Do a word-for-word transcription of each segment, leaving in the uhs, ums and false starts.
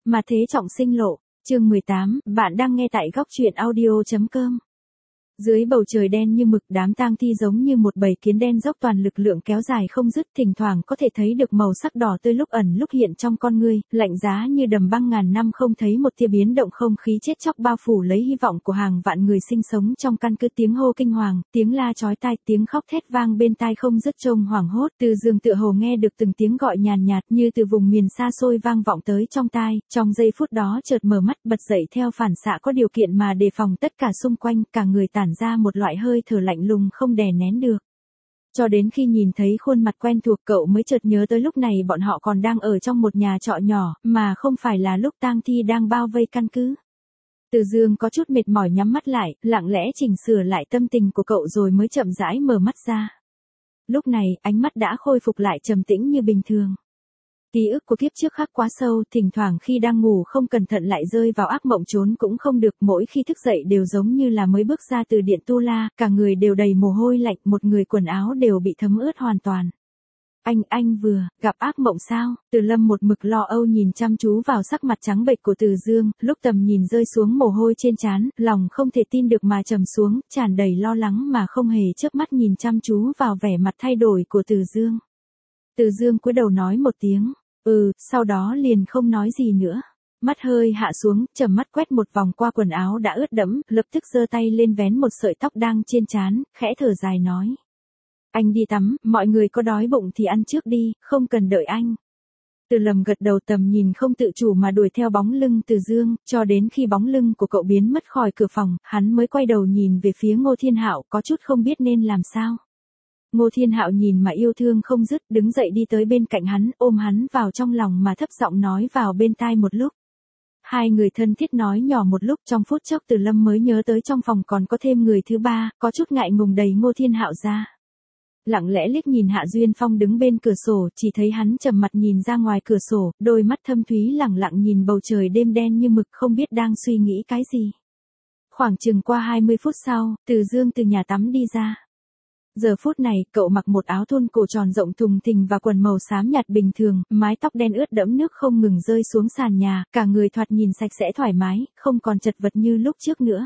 Mà thế trọng sinh lộ, chương mười tám, bạn đang nghe tại góc truyện audio.com. Dưới bầu trời đen như mực, đám tang thi giống như một bầy kiến đen dốc toàn lực lượng kéo dài không dứt, thỉnh thoảng có thể thấy được màu sắc đỏ tươi lúc ẩn lúc hiện trong con ngươi, lạnh giá như đầm băng ngàn năm không thấy một tia biến động, không khí chết chóc bao phủ lấy hy vọng của hàng vạn người sinh sống trong căn cứ. Tiếng hô kinh hoàng, tiếng la chói tai, tiếng khóc thét vang bên tai không dứt. Trông hoảng hốt, Từ Dương tựa hồ nghe được từng tiếng gọi nhàn nhạt như từ vùng miền xa xôi vang vọng tới trong tai, trong giây phút đó chợt mở mắt bật dậy theo phản xạ có điều kiện mà đề phòng tất cả xung quanh, cả người tản ra một loại hơi thở lạnh lùng không đè nén được. Cho đến khi nhìn thấy khuôn mặt quen thuộc, cậu mới chợt nhớ tới lúc này bọn họ còn đang ở trong một nhà trọ nhỏ, mà không phải là lúc tang thi đang bao vây căn cứ. Từ Dương có chút mệt mỏi nhắm mắt lại, lặng lẽ chỉnh sửa lại tâm tình của cậu rồi mới chậm rãi mở mắt ra. Lúc này, ánh mắt đã khôi phục lại trầm tĩnh như bình thường. Ký ức của kiếp trước khắc quá sâu, thỉnh thoảng khi đang ngủ không cẩn thận lại rơi vào ác mộng trốn cũng không được, mỗi khi thức dậy đều giống như là mới bước ra từ điện tu la, cả người đều đầy mồ hôi lạnh, một người quần áo đều bị thấm ướt hoàn toàn. Anh, anh vừa, gặp ác mộng sao? Từ Lâm một mực lo âu nhìn chăm chú vào sắc mặt trắng bệch của Từ Dương, lúc tầm nhìn rơi xuống mồ hôi trên trán, lòng không thể tin được mà trầm xuống, tràn đầy lo lắng mà không hề chớp mắt nhìn chăm chú vào vẻ mặt thay đổi của Từ Dương. Từ Dương cúi đầu nói một tiếng, ừ, sau đó liền không nói gì nữa. Mắt hơi hạ xuống, trầm mắt quét một vòng qua quần áo đã ướt đẫm, lập tức giơ tay lên vén một sợi tóc đang trên trán, khẽ thở dài nói. Anh đi tắm, mọi người có đói bụng thì ăn trước đi, không cần đợi anh. Từ Lâm gật đầu, tầm nhìn không tự chủ mà đuổi theo bóng lưng Từ Dương, cho đến khi bóng lưng của cậu biến mất khỏi cửa phòng, hắn mới quay đầu nhìn về phía Ngô Thiên Hạo, có chút không biết nên làm sao. Ngô Thiên Hạo nhìn mà yêu thương không dứt, đứng dậy đi tới bên cạnh hắn, ôm hắn vào trong lòng mà thấp giọng nói vào bên tai một lúc. Hai người thân thiết nói nhỏ một lúc, trong phút chốc Từ Lâm mới nhớ tới trong phòng còn có thêm người thứ ba, có chút ngại ngùng đẩy Ngô Thiên Hạo ra. Lặng lẽ liếc nhìn Hạ Duyên Phong đứng bên cửa sổ, chỉ thấy hắn trầm mặt nhìn ra ngoài cửa sổ, đôi mắt thâm thúy lẳng lặng nhìn bầu trời đêm đen như mực, không biết đang suy nghĩ cái gì. Khoảng chừng qua hai mươi phút sau, Từ Dương từ nhà tắm đi ra. Giờ phút này, cậu mặc một áo thun cổ tròn rộng thùng thình và quần màu xám nhạt bình thường, mái tóc đen ướt đẫm nước không ngừng rơi xuống sàn nhà, cả người thoạt nhìn sạch sẽ thoải mái, không còn chật vật như lúc trước nữa.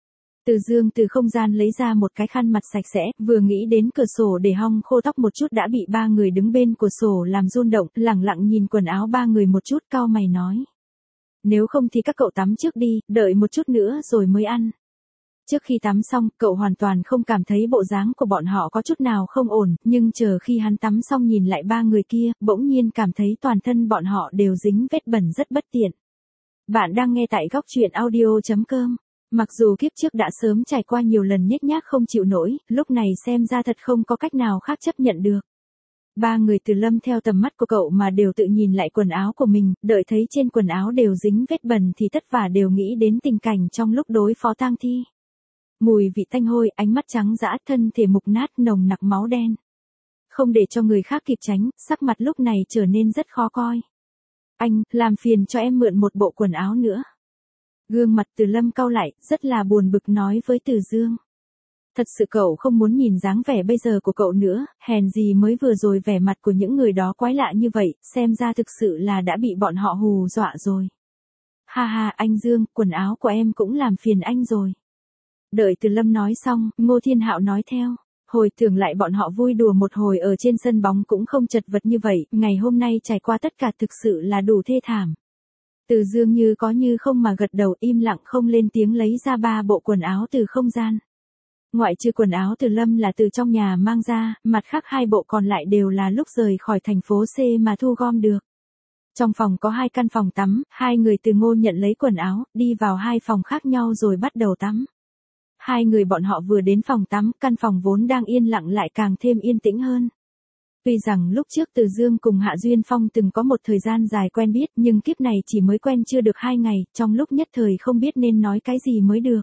Từ Dương từ không gian lấy ra một cái khăn mặt sạch sẽ, vừa nghĩ đến cửa sổ để hong khô tóc một chút đã bị ba người đứng bên cửa sổ làm run động, lẳng lặng nhìn quần áo ba người một chút, cau mày nói. Nếu không thì các cậu tắm trước đi, đợi một chút nữa rồi mới ăn. Trước khi tắm xong, cậu hoàn toàn không cảm thấy bộ dáng của bọn họ có chút nào không ổn, nhưng chờ khi hắn tắm xong nhìn lại ba người kia, bỗng nhiên cảm thấy toàn thân bọn họ đều dính vết bẩn rất bất tiện. Bạn đang nghe tại góc truyện audio.com. Mặc dù kiếp trước đã sớm trải qua nhiều lần nhếch nhác không chịu nổi, lúc này xem ra thật không có cách nào khác chấp nhận được. Ba người Từ Lâm theo tầm mắt của cậu mà đều tự nhìn lại quần áo của mình, đợi thấy trên quần áo đều dính vết bẩn thì tất vả đều nghĩ đến tình cảnh trong lúc đối phó tang thi. Mùi vị tanh hôi, ánh mắt trắng dã, thân thể mục nát nồng nặc máu đen. Không để cho người khác kịp tránh, sắc mặt lúc này trở nên rất khó coi. Anh, làm phiền cho em mượn một bộ quần áo nữa. Gương mặt Từ Lâm cau lại, rất là buồn bực nói với Từ Dương. Thật sự cậu không muốn nhìn dáng vẻ bây giờ của cậu nữa, hèn gì mới vừa rồi vẻ mặt của những người đó quái lạ như vậy, xem ra thực sự là đã bị bọn họ hù dọa rồi. Ha ha, anh Dương, quần áo của em cũng làm phiền anh rồi. Đợi Từ Lâm nói xong, Ngô Thiên Hạo nói theo. Hồi tưởng lại bọn họ vui đùa một hồi ở trên sân bóng cũng không chật vật như vậy, ngày hôm nay trải qua tất cả thực sự là đủ thê thảm. Từ Dương như có như không mà gật đầu, im lặng không lên tiếng lấy ra ba bộ quần áo từ không gian. Ngoại trừ quần áo Từ Lâm là từ trong nhà mang ra, mặt khác hai bộ còn lại đều là lúc rời khỏi thành phố C mà thu gom được. Trong phòng có hai căn phòng tắm, hai người Từ Ngô nhận lấy quần áo, đi vào hai phòng khác nhau rồi bắt đầu tắm. Hai người bọn họ vừa đến phòng tắm, căn phòng vốn đang yên lặng lại càng thêm yên tĩnh hơn. Tuy rằng lúc trước Từ Dương cùng Hạ Duyên Phong từng có một thời gian dài quen biết, nhưng kiếp này chỉ mới quen chưa được hai ngày, trong lúc nhất thời không biết nên nói cái gì mới được.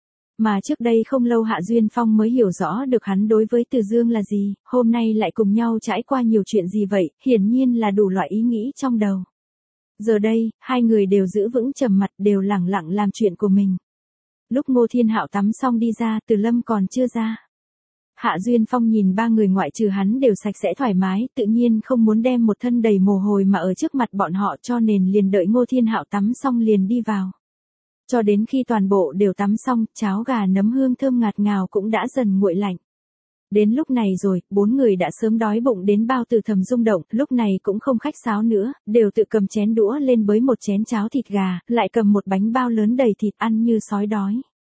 Mà trước đây không lâu Hạ Duyên Phong mới hiểu rõ được hắn đối với Từ Dương là gì, hôm nay lại cùng nhau trải qua nhiều chuyện gì vậy, hiển nhiên là đủ loại ý nghĩ trong đầu. Giờ đây, hai người đều giữ vững trầm mặt, đều lẳng lặng làm chuyện của mình. Lúc Ngô Thiên Hạo tắm xong đi ra, Từ Lâm còn chưa ra. Hạ Duyên Phong nhìn ba người ngoại trừ hắn đều sạch sẽ thoải mái, tự nhiên không muốn đem một thân đầy mồ hôi mà ở trước mặt bọn họ, cho nên liền đợi Ngô Thiên Hạo tắm xong liền đi vào. Cho đến khi toàn bộ đều tắm xong, cháo gà nấm hương thơm ngạt ngào cũng đã dần nguội lạnh. Đến lúc này rồi, bốn người đã sớm đói bụng đến bao tử thầm rung động, lúc này cũng không khách sáo nữa, đều tự cầm chén đũa lên bới một chén cháo thịt gà, lại cầm một bánh bao lớn đầy thịt ăn như sói đói.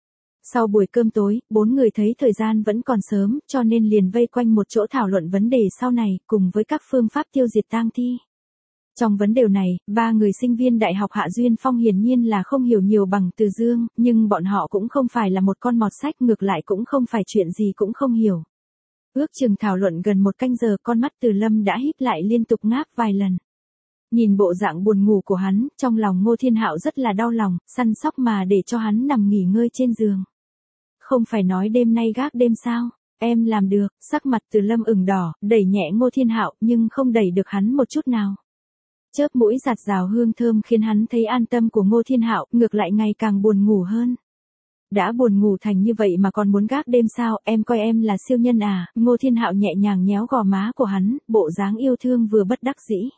Sau buổi cơm tối, bốn người thấy thời gian vẫn còn sớm, cho nên liền vây quanh một chỗ thảo luận vấn đề sau này, cùng với các phương pháp tiêu diệt tang thi. Trong vấn đề này, ba người sinh viên đại học Hạ Duyên Phong hiển nhiên là không hiểu nhiều bằng Từ Dương, nhưng bọn họ cũng không phải là một con mọt sách, ngược lại cũng không phải chuyện gì cũng không hiểu. Ước chừng thảo luận gần một canh giờ, con mắt Từ Lâm đã híp lại liên tục ngáp vài lần. Nhìn bộ dạng buồn ngủ của hắn, trong lòng Ngô Thiên Hạo rất là đau lòng, săn sóc mà để cho hắn nằm nghỉ ngơi trên giường. Không phải nói đêm nay gác đêm sao? Em làm được. Sắc mặt Từ Lâm ửng đỏ, đẩy nhẹ Ngô Thiên Hạo, nhưng không đẩy được hắn một chút nào. Chớp mũi giạt rào hương thơm khiến hắn thấy an tâm của Ngô Thiên Hạo, ngược lại ngày càng buồn ngủ hơn. Đã buồn ngủ thành như vậy mà còn muốn gác đêm sao? Em coi em là siêu nhân à? Ngô Thiên Hạo nhẹ nhàng nhéo gò má của hắn, bộ dáng yêu thương vừa bất đắc dĩ.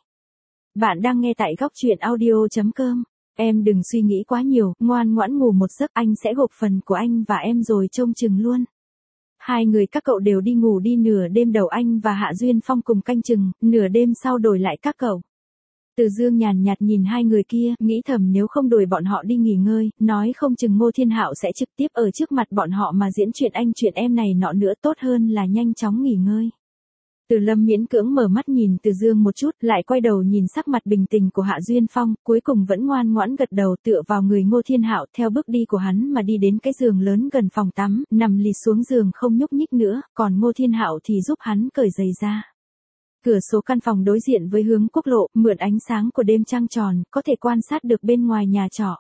Bạn đang nghe tại góc truyện audio chấm com. Em đừng suy nghĩ quá nhiều, ngoan ngoãn ngủ một giấc, anh sẽ gộp phần của anh và em rồi trông chừng luôn. Hai người các cậu đều đi ngủ đi, nửa đêm đầu anh và Hạ Duyên Phong cùng canh chừng, nửa đêm sau đổi lại các cậu. Từ Dương nhàn nhạt nhìn hai người kia, nghĩ thầm nếu không đuổi bọn họ đi nghỉ ngơi, nói không chừng Ngô Thiên Hạo sẽ trực tiếp ở trước mặt bọn họ mà diễn chuyện anh chuyện em này nọ nữa, tốt hơn là nhanh chóng nghỉ ngơi. Từ Lâm miễn cưỡng mở mắt nhìn Từ Dương một chút, lại quay đầu nhìn sắc mặt bình tĩnh của Hạ Duyên Phong, cuối cùng vẫn ngoan ngoãn gật đầu tựa vào người Ngô Thiên Hạo, theo bước đi của hắn mà đi đến cái giường lớn gần phòng tắm, nằm lì xuống giường không nhúc nhích nữa, còn Ngô Thiên Hạo thì giúp hắn cởi giày ra. Cửa sổ căn phòng đối diện với hướng quốc lộ, mượn ánh sáng của đêm trăng tròn, có thể quan sát được bên ngoài nhà trọ.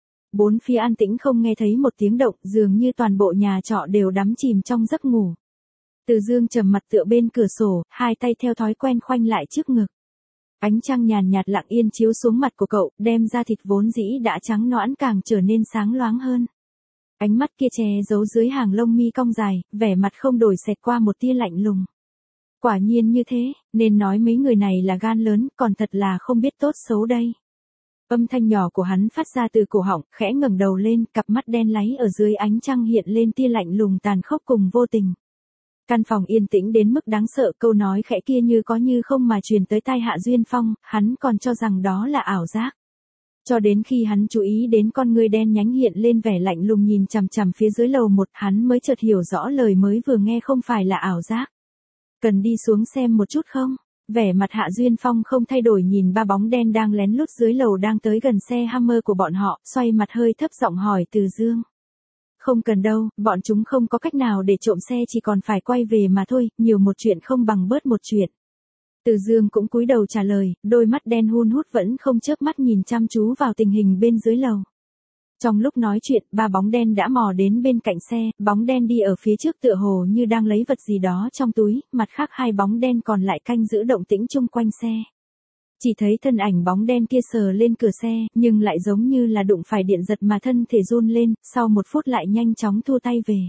Bốn phía an tĩnh không nghe thấy một tiếng động, dường như toàn bộ nhà trọ đều đắm chìm trong giấc ngủ. Từ Dương trầm mặt tựa bên cửa sổ, hai tay theo thói quen khoanh lại trước ngực. Ánh trăng nhàn nhạt lặng yên chiếu xuống mặt của cậu, đem da thịt vốn dĩ đã trắng nõn càng trở nên sáng loáng hơn. Ánh mắt kia che giấu dưới hàng lông mi cong dài, vẻ mặt không đổi xẹt qua một tia lạnh lùng. Quả nhiên như thế, nên nói mấy người này là gan lớn, còn thật là không biết tốt xấu đây. Âm thanh nhỏ của hắn phát ra từ cổ họng, khẽ ngẩng đầu lên, cặp mắt đen láy ở dưới ánh trăng hiện lên tia lạnh lùng tàn khốc cùng vô tình. Căn phòng yên tĩnh đến mức đáng sợ, câu nói khẽ kia như có như không mà truyền tới tai Hạ Duyên Phong, hắn còn cho rằng đó là ảo giác. Cho đến khi hắn chú ý đến con người đen nhánh hiện lên vẻ lạnh lùng nhìn chằm chằm phía dưới lầu một, hắn mới chợt hiểu rõ lời mới vừa nghe không phải là ảo giác. Cần đi xuống xem một chút không? Vẻ mặt Hạ Duyên Phong không thay đổi nhìn ba bóng đen đang lén lút dưới lầu đang tới gần xe Hammer của bọn họ, xoay mặt hơi thấp giọng hỏi Từ Dương. Không cần đâu, bọn chúng không có cách nào để trộm xe, chỉ còn phải quay về mà thôi, nhiều một chuyện không bằng bớt một chuyện. Từ Dương cũng cúi đầu trả lời, đôi mắt đen hun hút vẫn không chớp mắt nhìn chăm chú vào tình hình bên dưới lầu. Trong lúc nói chuyện, ba bóng đen đã mò đến bên cạnh xe, bóng đen đi ở phía trước tựa hồ như đang lấy vật gì đó trong túi, mặt khác hai bóng đen còn lại canh giữ động tĩnh chung quanh xe. Chỉ thấy thân ảnh bóng đen kia sờ lên cửa xe, nhưng lại giống như là đụng phải điện giật mà thân thể run lên, sau một phút lại nhanh chóng thua tay về.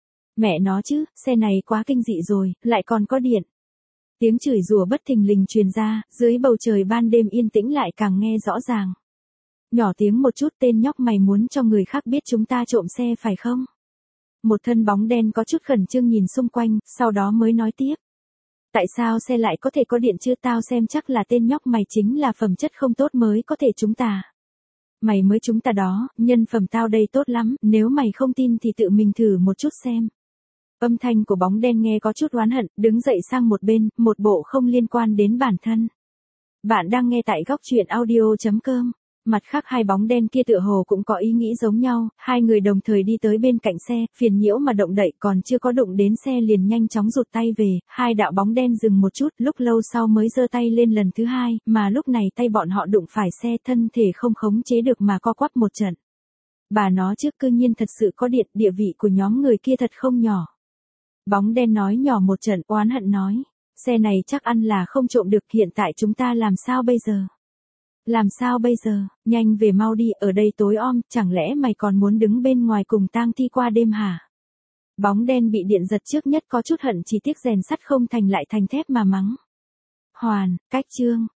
Mẹ nó chứ, xe này quá kinh dị rồi, lại còn có điện. Tiếng chửi rủa bất thình lình truyền ra, dưới bầu trời ban đêm yên tĩnh lại càng nghe rõ ràng. Nhỏ tiếng một chút, tên nhóc mày muốn cho người khác biết chúng ta trộm xe phải không? Một thân bóng đen có chút khẩn trương nhìn xung quanh, sau đó mới nói tiếp. Tại sao xe lại có thể có điện chứ, tao xem chắc là tên nhóc mày chính là phẩm chất không tốt mới có thể chúng ta. Mày mới chúng ta đó, nhân phẩm tao đây tốt lắm, nếu mày không tin thì tự mình thử một chút xem. Âm thanh của bóng đen nghe có chút oán hận, đứng dậy sang một bên, một bộ không liên quan đến bản thân. Bạn đang nghe tại góc truyện audio chấm com. Mặt khác hai bóng đen kia tựa hồ cũng có ý nghĩ giống nhau, hai người đồng thời đi tới bên cạnh xe, phiền nhiễu mà động đậy, còn chưa có đụng đến xe liền nhanh chóng rụt tay về, hai đạo bóng đen dừng một chút, lúc lâu sau mới giơ tay lên lần thứ hai, mà lúc này tay bọn họ đụng phải xe, thân thể không khống chế được mà co quắp một trận. Bà nó trước cư nhiên thật sự có điện, địa vị của nhóm người kia thật không nhỏ. Bóng đen nói nhỏ một trận, oán hận nói, xe này chắc ăn là không trộm được, hiện tại chúng ta làm sao bây giờ? Làm sao bây giờ, nhanh về mau đi, ở đây tối om, chẳng lẽ mày còn muốn đứng bên ngoài cùng tang thi qua đêm hả? Bóng đen bị điện giật trước nhất có chút hận chỉ tiếc rèn sắt không thành lại thành thép mà mắng. Hoàn, cách chương.